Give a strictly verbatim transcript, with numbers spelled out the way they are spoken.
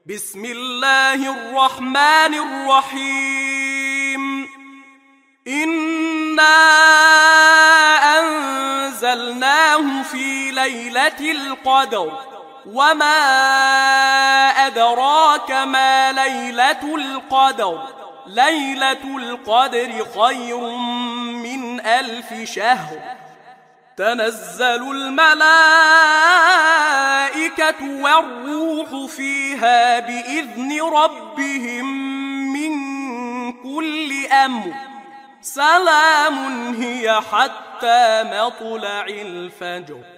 بسم الله الرحمن الرحيم إنا أنزلناه في ليلة القدر وما أدراك ما ليلة القدر ليلة القدر خير من ألف شهر تنزل الملائكة والروح فيها بإذن ربهم من كل أمر سلام هي حتى مطلع الفجر.